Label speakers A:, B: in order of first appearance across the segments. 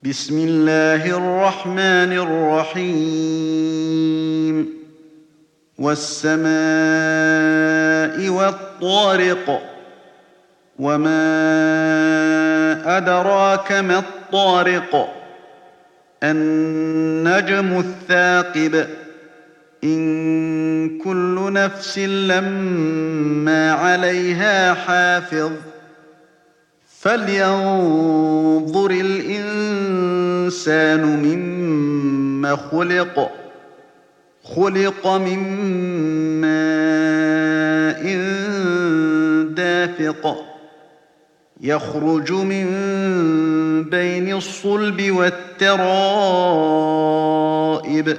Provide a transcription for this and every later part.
A: بسم الله الرحمن الرحيم والسماء والطارق وما أدراك ما الطارق النجم الثاقب إن كل نفس لما عليها حافظ فلينظر الإنسان مما خلق من ماء دافق يخرج من بين الصلب والترائب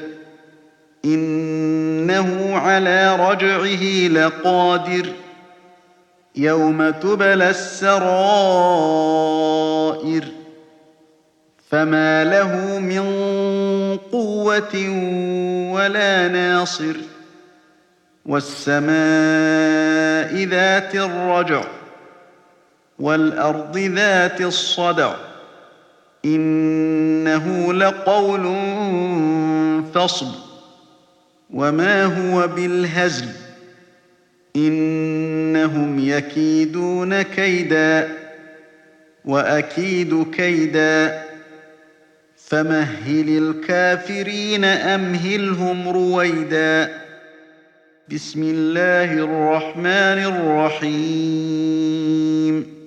A: إنه على رجعه لقادر يوم تبلى السرائر فما له من قوة ولا ناصر والسماء ذات الرجع والأرض ذات الصدع إنه لقول فصل وما هو بالهزل إنهم يكيدون كيدا وأكيد كيدا فمهل الكافرين أمهلهم رويدا بسم الله الرحمن الرحيم